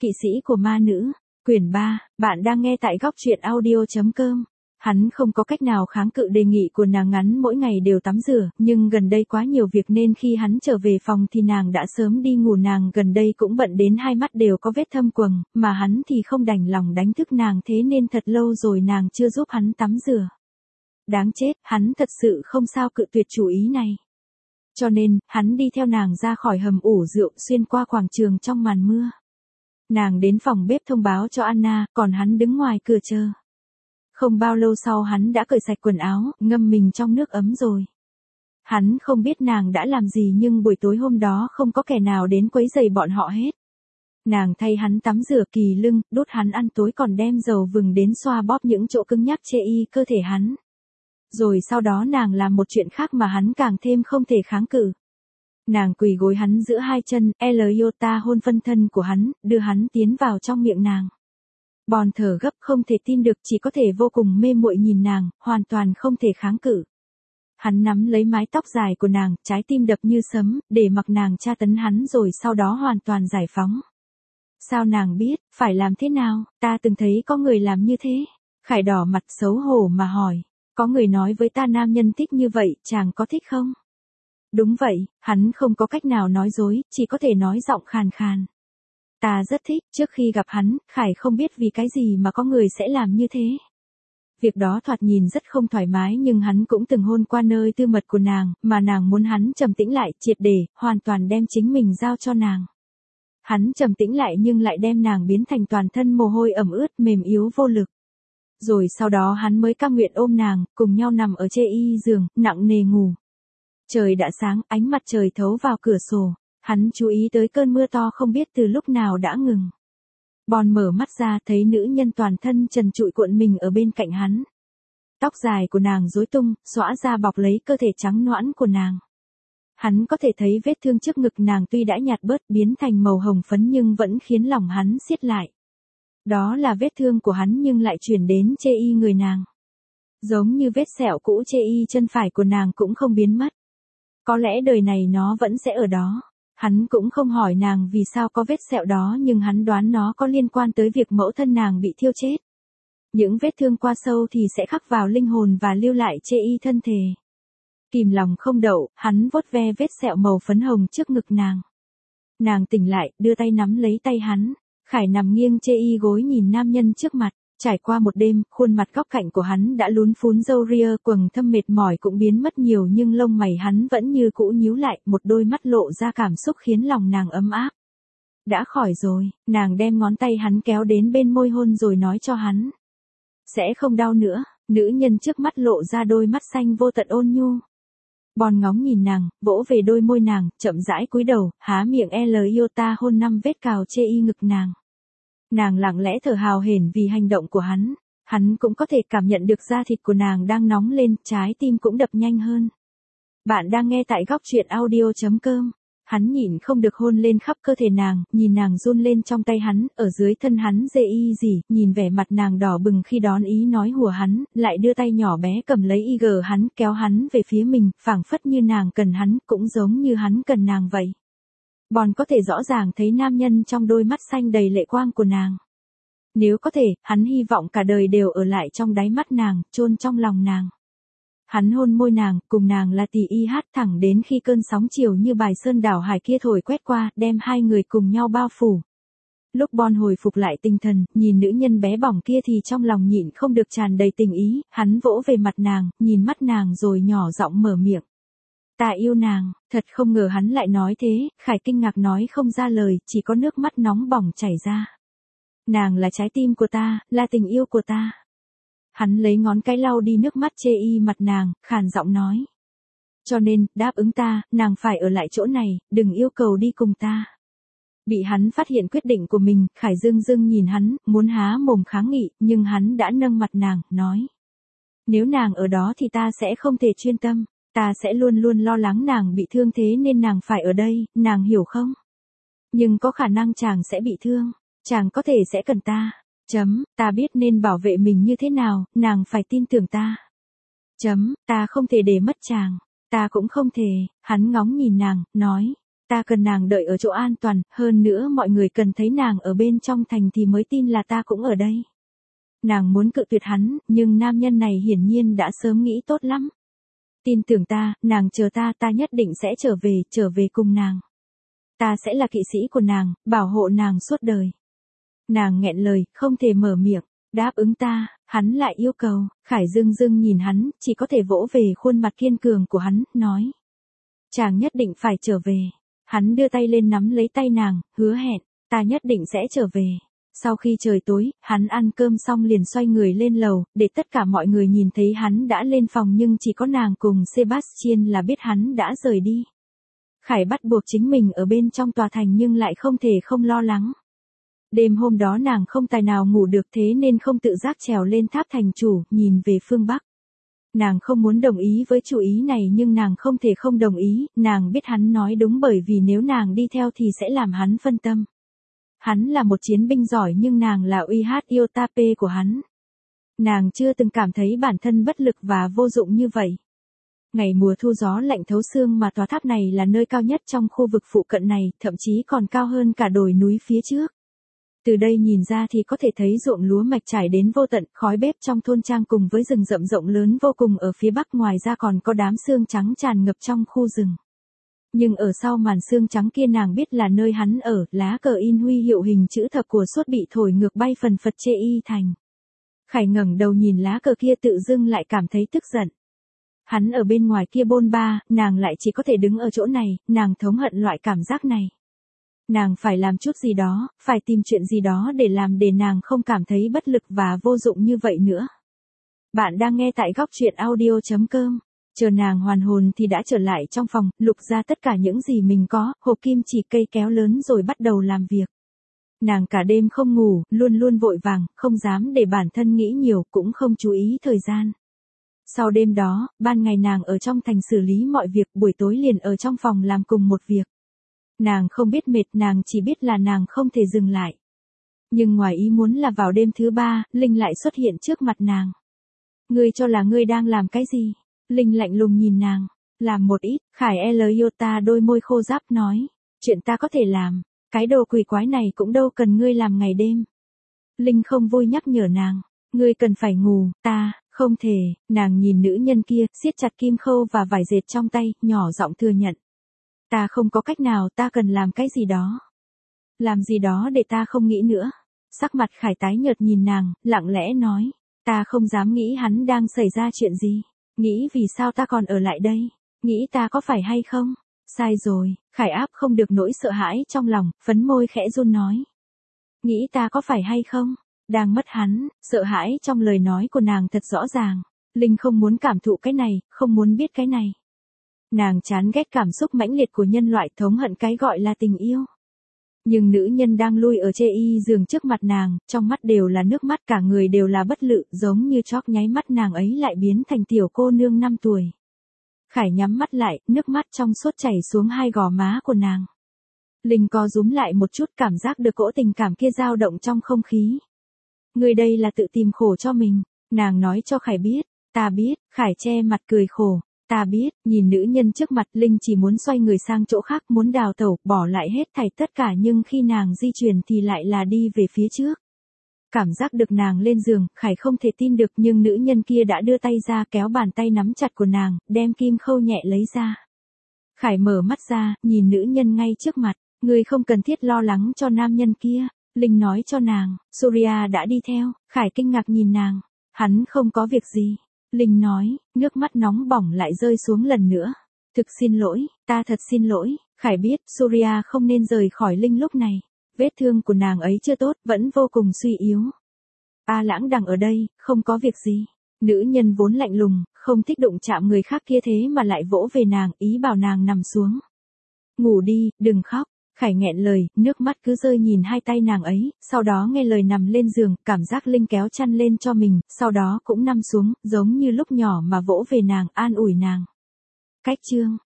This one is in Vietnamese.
Kỵ sĩ của ma nữ, quyển 3, bạn đang nghe tại góc truyện audio.com. Hắn không có cách nào kháng cự đề nghị của nàng ngắn mỗi ngày đều tắm rửa, nhưng gần đây quá nhiều việc nên khi hắn trở về phòng thì nàng đã sớm đi ngủ. Nàng gần đây cũng bận đến hai mắt đều có vết thâm quầng, mà hắn thì không đành lòng đánh thức nàng, thế nên thật lâu rồi nàng chưa giúp hắn tắm rửa. Đáng chết, hắn thật sự không sao cự tuyệt chủ ý này. Cho nên, hắn đi theo nàng ra khỏi hầm ủ rượu, xuyên qua quảng trường trong màn mưa. Nàng đến phòng bếp thông báo cho Anna, còn hắn đứng ngoài cửa chờ. Không bao lâu sau hắn đã cởi sạch quần áo, ngâm mình trong nước ấm rồi. Hắn không biết nàng đã làm gì nhưng buổi tối hôm đó không có kẻ nào đến quấy rầy bọn họ hết. Nàng thay hắn tắm rửa kỳ lưng, đút hắn ăn tối, còn đem dầu vừng đến xoa bóp những chỗ cứng nhắc chê y cơ thể hắn. Rồi sau đó nàng làm một chuyện khác mà hắn càng thêm không thể kháng cự. Nàng quỳ gối hắn giữa hai chân, Eliota hôn phân thân của hắn, đưa hắn tiến vào trong miệng nàng. Bòn thở gấp không thể tin được, chỉ có thể vô cùng mê muội nhìn nàng, hoàn toàn không thể kháng cự. Hắn nắm lấy mái tóc dài của nàng, trái tim đập như sấm, để mặc nàng tra tấn hắn rồi sau đó hoàn toàn giải phóng. Sao nàng biết, phải làm thế nào, ta từng thấy có người làm như thế. Khải đỏ mặt xấu hổ mà hỏi, có người nói với ta nam nhân thích như vậy, chàng có thích không? Đúng vậy, hắn không có cách nào nói dối, chỉ có thể nói giọng khàn khàn. Ta rất thích, trước khi gặp hắn, Khải không biết vì cái gì mà có người sẽ làm như thế. Việc đó thoạt nhìn rất không thoải mái nhưng hắn cũng từng hôn qua nơi tư mật của nàng, mà nàng muốn hắn trầm tĩnh lại, triệt để, hoàn toàn đem chính mình giao cho nàng. Hắn trầm tĩnh lại nhưng lại đem nàng biến thành toàn thân mồ hôi ẩm ướt, mềm yếu vô lực. Rồi sau đó hắn mới cam nguyện ôm nàng, cùng nhau nằm ở chê y giường, nặng nề ngủ. Trời đã sáng, ánh mặt trời thấu vào cửa sổ. Hắn chú ý tới cơn mưa to không biết từ lúc nào đã ngừng. Bòn mở mắt ra thấy nữ nhân toàn thân trần trụi cuộn mình ở bên cạnh hắn. Tóc dài của nàng rối tung, xõa ra bọc lấy cơ thể trắng nõn của nàng. Hắn có thể thấy vết thương trước ngực nàng tuy đã nhạt bớt biến thành màu hồng phấn nhưng vẫn khiến lòng hắn siết lại. Đó là vết thương của hắn nhưng lại chuyển đến chê y người nàng. Giống như vết sẹo cũ chê y chân phải của nàng cũng không biến mất. Có lẽ đời này nó vẫn sẽ ở đó. Hắn cũng không hỏi nàng vì sao có vết sẹo đó nhưng hắn đoán nó có liên quan tới việc mẫu thân nàng bị thiêu chết. Những vết thương qua sâu thì sẽ khắc vào linh hồn và lưu lại chê y thân thể. Kìm lòng không đậu, hắn vuốt ve vết sẹo màu phấn hồng trước ngực nàng. Nàng tỉnh lại, đưa tay nắm lấy tay hắn. Khải nằm nghiêng chê y gối nhìn nam nhân trước mặt. Trải qua một đêm, khuôn mặt góc cạnh của hắn đã lún phún râu ria, quầng thâm mệt mỏi cũng biến mất nhiều nhưng lông mày hắn vẫn như cũ nhíu lại, một đôi mắt lộ ra cảm xúc khiến lòng nàng ấm áp. Đã khỏi rồi, nàng đem ngón tay hắn kéo đến bên môi hôn rồi nói cho hắn. Sẽ không đau nữa, nữ nhân trước mắt lộ ra đôi mắt xanh vô tận ôn nhu. Bòn ngóng nhìn nàng, vỗ về đôi môi nàng, chậm rãi cúi đầu, há miệng Eliota hôn 5 vết cào chê y ngực nàng. Nàng lặng lẽ thở hào hển vì hành động của hắn. Hắn cũng có thể cảm nhận được da thịt của nàng đang nóng lên, trái tim cũng đập nhanh hơn. Bạn đang nghe tại góc truyện audio.com. Hắn nhịn không được hôn lên khắp cơ thể nàng, nhìn nàng run lên trong tay hắn, ở dưới thân hắn dê y gì, nhìn vẻ mặt nàng đỏ bừng khi đón ý nói hùa hắn, lại đưa tay nhỏ bé cầm lấy y gờ hắn, kéo hắn về phía mình, phảng phất như nàng cần hắn, cũng giống như hắn cần nàng vậy. Bòn có thể rõ ràng thấy nam nhân trong đôi mắt xanh đầy lệ quang của nàng. Nếu có thể, hắn hy vọng cả đời đều ở lại trong đáy mắt nàng, chôn trong lòng nàng. Hắn hôn môi nàng, cùng nàng là tỉ y hát thẳng đến khi cơn sóng chiều như bài sơn đảo hải kia thổi quét qua, đem hai người cùng nhau bao phủ. Lúc Bòn hồi phục lại tinh thần, nhìn nữ nhân bé bỏng kia thì trong lòng nhịn không được tràn đầy tình ý, hắn vỗ về mặt nàng, nhìn mắt nàng rồi nhỏ giọng mở miệng. Ta yêu nàng, thật không ngờ hắn lại nói thế, Khải kinh ngạc nói không ra lời, chỉ có nước mắt nóng bỏng chảy ra. Nàng là trái tim của ta, là tình yêu của ta. Hắn lấy ngón cái lau đi nước mắt chê y mặt nàng, khàn giọng nói. Cho nên, đáp ứng ta, nàng phải ở lại chỗ này, đừng yêu cầu đi cùng ta. Bị hắn phát hiện quyết định của mình, Khải dưng dưng nhìn hắn, muốn há mồm kháng nghị, nhưng hắn đã nâng mặt nàng, nói. Nếu nàng ở đó thì ta sẽ không thể chuyên tâm. Ta sẽ luôn luôn lo lắng nàng bị thương thế nên nàng phải ở đây, nàng hiểu không? Nhưng có khả năng chàng sẽ bị thương, chàng có thể sẽ cần ta. Ta biết nên bảo vệ mình như thế nào, nàng phải tin tưởng ta. Ta không thể để mất chàng, ta cũng không thể. Hắn ngóng nhìn nàng, nói, Ta cần nàng đợi ở chỗ an toàn, hơn nữa mọi người cần thấy nàng ở bên trong thành thì mới tin là ta cũng ở đây. Nàng muốn cự tuyệt hắn, nhưng nam nhân này hiển nhiên đã sớm nghĩ tốt lắm. Tin tưởng ta, nàng chờ ta nhất định sẽ trở về cùng nàng. Ta sẽ là kỵ sĩ của nàng, bảo hộ nàng suốt đời. Nàng nghẹn lời, không thể mở miệng, đáp ứng ta, hắn lại yêu cầu, Khải dưng dưng nhìn hắn, chỉ có thể vỗ về khuôn mặt kiên cường của hắn, nói. Chàng nhất định phải trở về. Hắn đưa tay lên nắm lấy tay nàng, hứa hẹn, ta nhất định sẽ trở về. Sau khi trời tối, hắn ăn cơm xong liền xoay người lên lầu, để tất cả mọi người nhìn thấy hắn đã lên phòng nhưng chỉ có nàng cùng Sebastian là biết hắn đã rời đi. Khải bắt buộc chính mình ở bên trong tòa thành nhưng lại không thể không lo lắng. Đêm hôm đó nàng không tài nào ngủ được thế nên không tự giác trèo lên tháp thành chủ, nhìn về phương Bắc. Nàng không muốn đồng ý với chủ ý này nhưng nàng không thể không đồng ý, nàng biết hắn nói đúng bởi vì nếu nàng đi theo thì sẽ làm hắn phân tâm. Hắn là một chiến binh giỏi nhưng nàng là Iotap của hắn. Nàng chưa từng cảm thấy bản thân bất lực và vô dụng như vậy. Ngày mùa thu gió lạnh thấu xương mà tòa tháp này là nơi cao nhất trong khu vực phụ cận này, thậm chí còn cao hơn cả đồi núi phía trước. Từ đây nhìn ra thì có thể thấy ruộng lúa mạch trải đến vô tận, khói bếp trong thôn trang cùng với rừng rậm rộng lớn vô cùng ở phía bắc, ngoài ra còn có đám sương trắng tràn ngập trong khu rừng. Nhưng ở sau màn sương trắng kia nàng biết là nơi hắn ở, lá cờ in huy hiệu hình chữ thập của Sốt bị thổi ngược bay phần phật chê y thành. Khải ngẩng đầu nhìn lá cờ kia tự dưng lại cảm thấy tức giận. Hắn ở bên ngoài kia bôn ba, nàng lại chỉ có thể đứng ở chỗ này, nàng thống hận loại cảm giác này. Nàng phải làm chút gì đó, phải tìm chuyện gì đó để làm để nàng không cảm thấy bất lực và vô dụng như vậy nữa. Bạn đang nghe tại góc truyện audio.com. Chờ nàng hoàn hồn thì đã trở lại trong phòng, lục ra tất cả những gì mình có, hộp kim chỉ, cây kéo lớn rồi bắt đầu làm việc. Nàng cả đêm không ngủ, luôn luôn vội vàng, không dám để bản thân nghĩ nhiều, cũng không chú ý thời gian. Sau đêm đó, ban ngày nàng ở trong thành xử lý mọi việc, buổi tối liền ở trong phòng làm cùng một việc. Nàng không biết mệt, nàng chỉ biết là nàng không thể dừng lại. Nhưng ngoài ý muốn là vào đêm thứ 3, Linh lại xuất hiện trước mặt nàng. Ngươi cho là ngươi đang làm cái gì? Linh lạnh lùng nhìn nàng. Làm một ít, Khải Iota đôi môi khô ráp nói. Chuyện ta có thể làm, cái đồ quỷ quái này cũng đâu cần ngươi làm ngày đêm. Linh không vui nhắc nhở nàng. Ngươi cần phải ngủ, ta, không thể. Nàng nhìn nữ nhân kia, siết chặt kim khâu và vải dệt trong tay, nhỏ giọng thừa nhận. Ta không có cách nào, ta cần làm cái gì đó. Làm gì đó để ta không nghĩ nữa. Sắc mặt Khải tái nhợt nhìn nàng, lặng lẽ nói. Ta không dám nghĩ hắn đang xảy ra chuyện gì. Nghĩ vì sao ta còn ở lại đây. Nghĩ ta có phải hay không? Sai rồi, Khải áp không được nỗi sợ hãi trong lòng, phấn môi khẽ run nói. Nghĩ ta có phải hay không? Đang mất hắn, sợ hãi trong lời nói của nàng thật rõ ràng. Linh không muốn cảm thụ cái này, không muốn biết cái này. Nàng chán ghét cảm xúc mãnh liệt của nhân loại, thống hận cái gọi là tình yêu. Nhưng nữ nhân đang lui ở chê y giường trước mặt nàng, trong mắt đều là nước mắt, cả người đều là bất lự, giống như chóp nháy mắt nàng ấy lại biến thành tiểu cô nương 5 tuổi. Khải nhắm mắt lại, nước mắt trong suốt chảy xuống hai gò má của nàng. Linh co rúm lại một chút, cảm giác được cỗ tình cảm kia dao động trong không khí. Người đây là tự tìm khổ cho mình, nàng nói cho Khải biết. Ta biết, Khải che mặt cười khổ. Ta biết, nhìn nữ nhân trước mặt, Linh chỉ muốn xoay người sang chỗ khác, muốn đào tẩu, bỏ lại hết thảy tất cả, nhưng khi nàng di chuyển thì lại là đi về phía trước. Cảm giác được nàng lên giường, Khải không thể tin được, nhưng nữ nhân kia đã đưa tay ra kéo bàn tay nắm chặt của nàng, đem kim khâu nhẹ lấy ra. Khải mở mắt ra, nhìn nữ nhân ngay trước mặt, ngươi không cần thiết lo lắng cho nam nhân kia. Linh nói cho nàng, Surya đã đi theo. Khải kinh ngạc nhìn nàng, hắn không có việc gì. Linh nói, nước mắt nóng bỏng lại rơi xuống lần nữa. Thực xin lỗi, ta thật xin lỗi. Khải biết, Surya không nên rời khỏi Linh lúc này. Vết thương của nàng ấy chưa tốt, vẫn vô cùng suy yếu. A Lãng đang ở đây, không có việc gì. Nữ nhân vốn lạnh lùng, không thích đụng chạm người khác kia thế mà lại vỗ về nàng, ý bảo nàng nằm xuống. Ngủ đi, đừng khóc. Khải nghẹn lời, nước mắt cứ rơi nhìn hai tay nàng ấy, sau đó nghe lời nằm lên giường, cảm giác Linh kéo chăn lên cho mình, sau đó cũng nằm xuống, giống như lúc nhỏ mà vỗ về nàng, an ủi nàng. Cách chương